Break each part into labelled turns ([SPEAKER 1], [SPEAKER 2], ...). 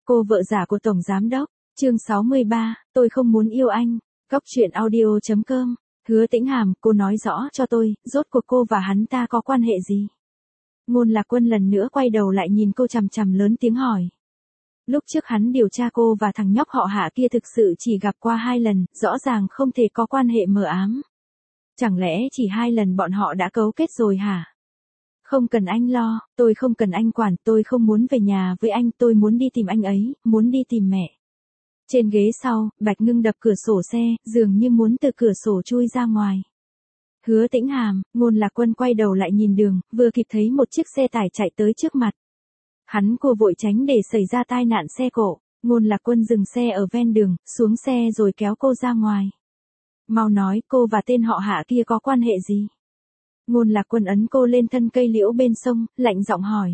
[SPEAKER 1] Cô vợ giả của Tổng Giám Đốc, chương 63, tôi không muốn yêu anh, Góc truyện audio.com, Hứa Tĩnh Hàm, cô nói rõ cho tôi, rốt cuộc cô và hắn ta có quan hệ gì? Ngôn Lạc Quân lần nữa quay đầu lại nhìn cô chằm chằm lớn tiếng hỏi. Lúc trước hắn điều tra cô và thằng nhóc họ Hạ kia thực sự chỉ gặp qua 2 lần, rõ ràng không thể có quan hệ mờ ám. Chẳng lẽ chỉ 2 lần bọn họ đã cấu kết rồi hả? Không cần anh lo, tôi không cần anh quản, tôi không muốn về nhà với anh, tôi muốn đi tìm anh ấy, muốn đi tìm mẹ. Trên ghế sau, Bạch Ngưng đập cửa sổ xe, dường như muốn từ cửa sổ chui ra ngoài. Hứa Tĩnh Hàm, Ngôn Lạc Quân quay đầu lại nhìn đường, vừa kịp thấy một chiếc xe tải chạy tới trước mặt. Hắn cô vội tránh để xảy ra tai nạn xe cộ. Ngôn Lạc Quân dừng xe ở ven đường, xuống xe rồi kéo cô ra ngoài. Mau nói, cô và tên họ Hạ kia có quan hệ gì? Ngôn Lạc Quân ấn cô lên thân cây liễu bên sông, lạnh giọng hỏi.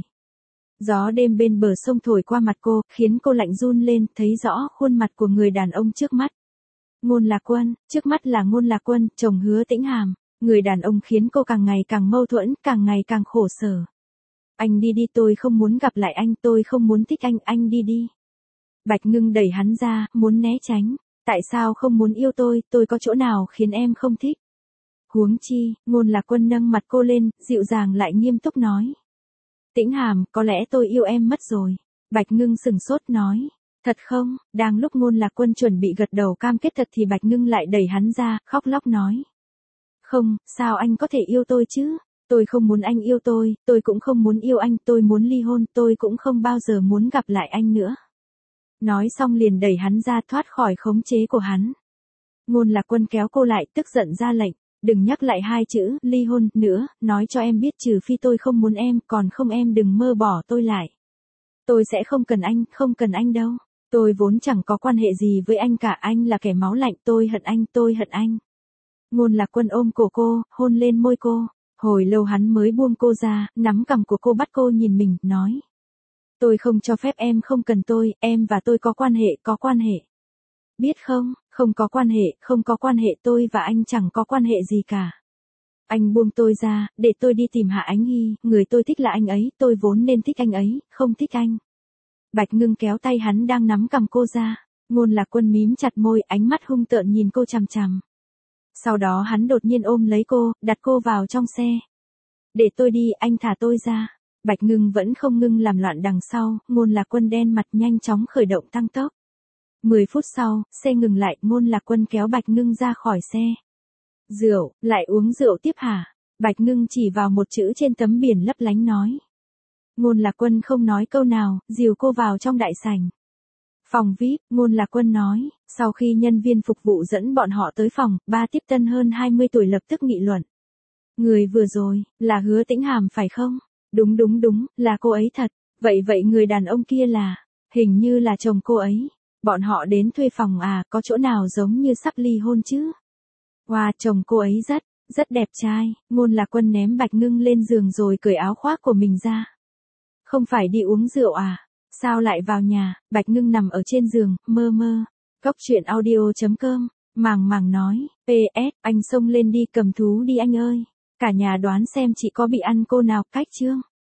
[SPEAKER 1] Gió đêm bên bờ sông thổi qua mặt cô, khiến cô lạnh run lên, thấy rõ khuôn mặt của người đàn ông trước mắt. Ngôn Lạc Quân, trước mắt là Ngôn Lạc Quân, chồng Hứa Tĩnh Hàm. Người đàn ông khiến cô càng ngày càng mâu thuẫn, càng ngày càng khổ sở. Anh đi đi, tôi không muốn gặp lại anh, tôi không muốn thích anh đi đi. Bạch Ngưng đẩy hắn ra, muốn né tránh. Tại sao không muốn yêu tôi có chỗ nào khiến em không thích? Huống chi, Ngôn Lạc Quân nâng mặt cô lên, dịu dàng lại nghiêm túc nói. Tĩnh Hàm, có lẽ tôi yêu em mất rồi. Bạch Ngưng sừng sốt nói. Thật không? Đang lúc Ngôn Lạc Quân chuẩn bị gật đầu cam kết thật thì Bạch Ngưng lại đẩy hắn ra, khóc lóc nói. Không, sao anh có thể yêu tôi chứ? Tôi không muốn anh yêu tôi cũng không muốn yêu anh, tôi muốn ly hôn, tôi cũng không bao giờ muốn gặp lại anh nữa. Nói xong liền đẩy hắn ra thoát khỏi khống chế của hắn. Ngôn Lạc Quân kéo cô lại tức giận ra lệnh. Đừng nhắc lại 2 chữ, ly hôn, nữa, nói cho em biết trừ phi tôi không muốn em, còn không em đừng mơ bỏ tôi lại. Tôi sẽ không cần anh đâu. Tôi vốn chẳng có quan hệ gì với anh cả, anh là kẻ máu lạnh, tôi hận anh. Ngôn Lạc Quân ôm cổ cô, hôn lên môi cô. Hồi lâu hắn mới buông cô ra, nắm cằm của cô bắt cô nhìn mình, nói. Tôi không cho phép em không cần tôi, em và tôi có quan hệ. Biết không, không có quan hệ, tôi và anh chẳng có quan hệ gì cả. Anh buông tôi ra, để tôi đi tìm Hạ Ánh Hy, người tôi thích là anh ấy, tôi vốn nên thích anh ấy, không thích anh. Bạch Ngưng kéo tay hắn đang nắm cằm cô ra. Ngôn Lạc Quân mím chặt môi, ánh mắt hung tợn nhìn cô chằm chằm. Sau đó hắn đột nhiên ôm lấy cô, đặt cô vào trong xe. Để tôi đi, anh thả tôi ra. Bạch Ngưng vẫn không ngưng làm loạn đằng sau, Ngôn Lạc Quân đen mặt nhanh chóng khởi động tăng tốc. 10 phút sau, xe ngừng lại, Ngôn Lạc Quân kéo Bạch Ngưng ra khỏi xe. Rượu, lại uống rượu tiếp hả? Bạch Ngưng chỉ vào một chữ trên tấm biển lấp lánh nói. Ngôn Lạc Quân không nói câu nào, dìu cô vào trong đại sảnh. Phòng VIP, Ngôn Lạc Quân nói, sau khi nhân viên phục vụ dẫn bọn họ tới phòng, ba tiếp tân hơn 20 tuổi lập tức nghị luận. Người vừa rồi, là Hứa Tĩnh Hàm phải không? Đúng, là cô ấy thật. Vậy người đàn ông kia là, hình như là chồng cô ấy. Bọn họ đến thuê phòng à, có chỗ nào giống như sắp ly hôn chứ? Wow, chồng cô ấy rất đẹp trai. Ngôn Lạc Quân ném Bạch Ngưng lên giường rồi cởi áo khoác của mình ra. Không phải đi uống rượu à? Sao lại vào nhà? Bạch Ngưng nằm ở trên giường, mơ mơ. Góc truyện audio.com, màng nói, PS, anh xông lên đi cầm thú đi anh ơi. Cả nhà đoán xem chị có bị ăn cô nào, cách chương.